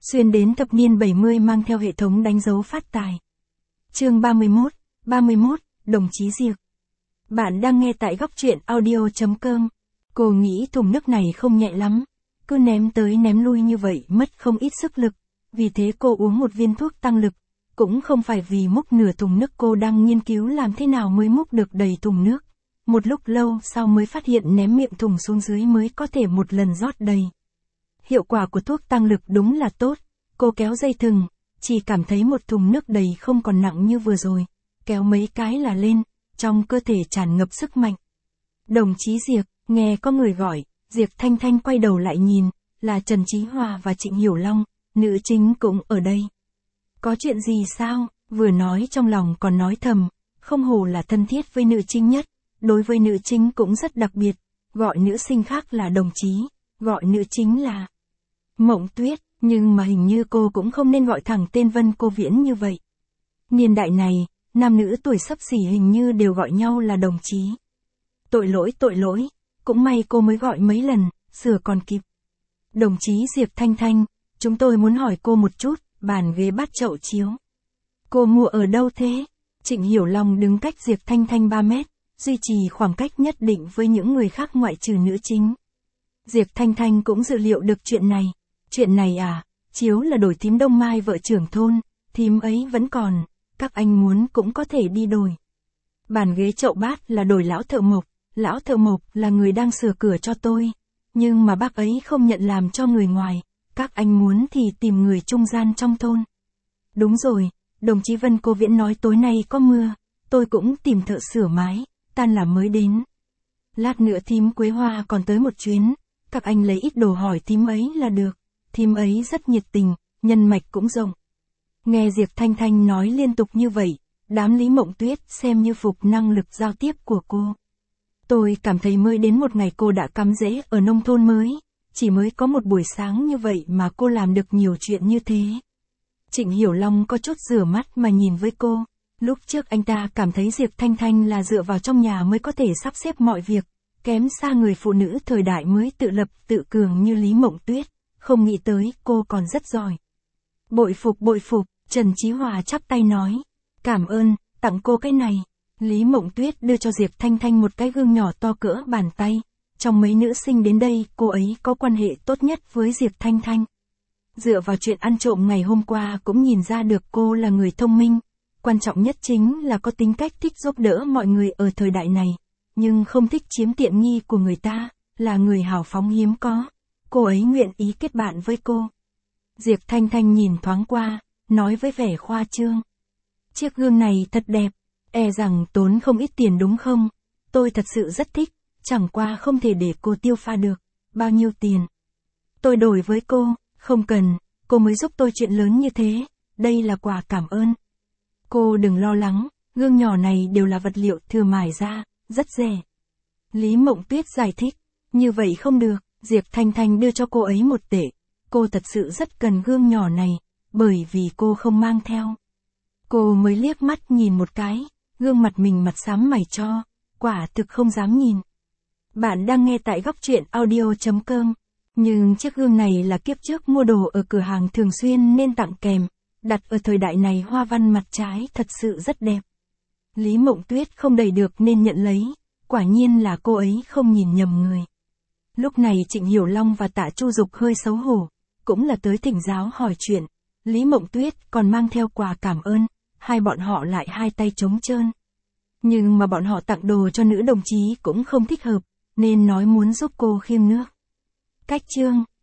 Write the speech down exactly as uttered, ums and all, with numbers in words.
xuyên đến thập niên bảy mươi mang theo hệ thống đánh dấu phát tài. Chương ba mươi mốt, ba mươi mốt, đồng chí Diệp. Bạn đang nghe tại góc truyện audio chấm com. Cô nghĩ thùng nước này không nhẹ lắm, cứ ném tới ném lui như vậy mất không ít sức lực, vì thế cô uống một viên thuốc tăng lực, cũng không phải vì múc nửa thùng nước, cô đang nghiên cứu làm thế nào mới múc được đầy thùng nước. Một lúc lâu sau mới phát hiện ném miệng thùng xuống dưới mới có thể một lần rót đầy. Hiệu quả của thuốc tăng lực đúng là tốt, cô kéo dây thừng, chỉ cảm thấy một thùng nước đầy không còn nặng như vừa rồi, kéo mấy cái là lên, trong cơ thể tràn ngập sức mạnh. Đồng chí Diệp, nghe có người gọi, Diệp Thanh Thanh quay đầu lại nhìn, là Trần Chí Hòa và Trịnh Hiểu Long, nữ chính cũng ở đây. Có chuyện gì sao? Vừa nói trong lòng còn nói thầm, không hổ là thân thiết với nữ chính nhất, đối với nữ chính cũng rất đặc biệt, gọi nữ sinh khác là đồng chí, gọi nữ chính là Mộng Tuyết, nhưng mà hình như cô cũng không nên gọi thẳng tên Vân Cô Viễn như vậy. Niên đại này, nam nữ tuổi xấp xỉ hình như đều gọi nhau là đồng chí. Tội lỗi tội lỗi, cũng may cô mới gọi mấy lần, sửa còn kịp. Đồng chí Diệp Thanh Thanh, chúng tôi muốn hỏi cô một chút, bàn ghế bát chậu chiếu. Cô mua ở đâu thế? Trịnh Hiểu Long đứng cách Diệp Thanh Thanh ba mét, duy trì khoảng cách nhất định với những người khác ngoại trừ nữ chính. Diệp Thanh Thanh cũng dự liệu được chuyện này. Chuyện này à, chiếu là đổi thím Đông Mai vợ trưởng thôn, thím ấy vẫn còn, các anh muốn cũng có thể đi đổi. Bàn ghế chậu bát là đổi lão thợ mộc, lão thợ mộc là người đang sửa cửa cho tôi, nhưng mà bác ấy không nhận làm cho người ngoài, các anh muốn thì tìm người trung gian trong thôn. Đúng rồi, đồng chí Vân Cô Viễn nói tối nay có mưa, tôi cũng tìm thợ sửa mái, tan làm mới đến. Lát nữa thím Quế Hoa còn tới một chuyến, các anh lấy ít đồ hỏi thím ấy là được. Thím ấy rất nhiệt tình, nhân mạch cũng rộng. Nghe Diệp Thanh Thanh nói liên tục như vậy, đám Lý Mộng Tuyết xem như phục năng lực giao tiếp của cô. Tôi cảm thấy mới đến một ngày cô đã cắm rễ ở nông thôn mới, chỉ mới có một buổi sáng như vậy mà cô làm được nhiều chuyện như thế. Trịnh Hiểu Long có chút rửa mắt mà nhìn với cô, lúc trước anh ta cảm thấy Diệp Thanh Thanh là dựa vào trong nhà mới có thể sắp xếp mọi việc, kém xa người phụ nữ thời đại mới tự lập tự cường như Lý Mộng Tuyết. Không nghĩ tới cô còn rất giỏi. Bội phục bội phục, Trần Chí Hòa chắp tay nói. Cảm ơn, tặng cô cái này. Lý Mộng Tuyết đưa cho Diệp Thanh Thanh một cái gương nhỏ to cỡ bàn tay. Trong mấy nữ sinh đến đây, cô ấy có quan hệ tốt nhất với Diệp Thanh Thanh. Dựa vào chuyện ăn trộm ngày hôm qua cũng nhìn ra được cô là người thông minh. Quan trọng nhất chính là có tính cách thích giúp đỡ mọi người ở thời đại này. Nhưng không thích chiếm tiện nghi của người ta, là người hào phóng hiếm có. Cô ấy nguyện ý kết bạn với cô. Diệp Thanh Thanh nhìn thoáng qua, nói với vẻ khoa trương. Chiếc gương này thật đẹp, e rằng tốn không ít tiền đúng không? Tôi thật sự rất thích, chẳng qua không thể để cô tiêu pha được. Bao nhiêu tiền? Tôi đổi với cô, không cần, cô mới giúp tôi chuyện lớn như thế, đây là quà cảm ơn. Cô đừng lo lắng, gương nhỏ này đều là vật liệu thừa mài ra, rất rẻ. Lý Mộng Tuyết giải thích, như vậy không được. Diệp Thanh Thanh đưa cho cô ấy một tệ, cô thật sự rất cần gương nhỏ này, bởi vì cô không mang theo. Cô mới liếc mắt nhìn một cái, gương mặt mình mặt xám mày cho, quả thực không dám nhìn. Bạn đang nghe tại góc truyện audio chấm com, nhưng chiếc gương này là kiếp trước mua đồ ở cửa hàng thường xuyên nên tặng kèm, đặt ở thời đại này hoa văn mặt trái thật sự rất đẹp. Lý Mộng Tuyết không đẩy được nên nhận lấy, quả nhiên là cô ấy không nhìn nhầm người. Lúc này Trịnh Hiểu Long và Tạ Chu Dục hơi xấu hổ, cũng là tới thỉnh giáo hỏi chuyện. Lý Mộng Tuyết còn mang theo quà cảm ơn, hai bọn họ lại hai tay trống trơn. Nhưng mà bọn họ tặng đồ cho nữ đồng chí cũng không thích hợp, nên nói muốn giúp cô khiêng nước. Cách chương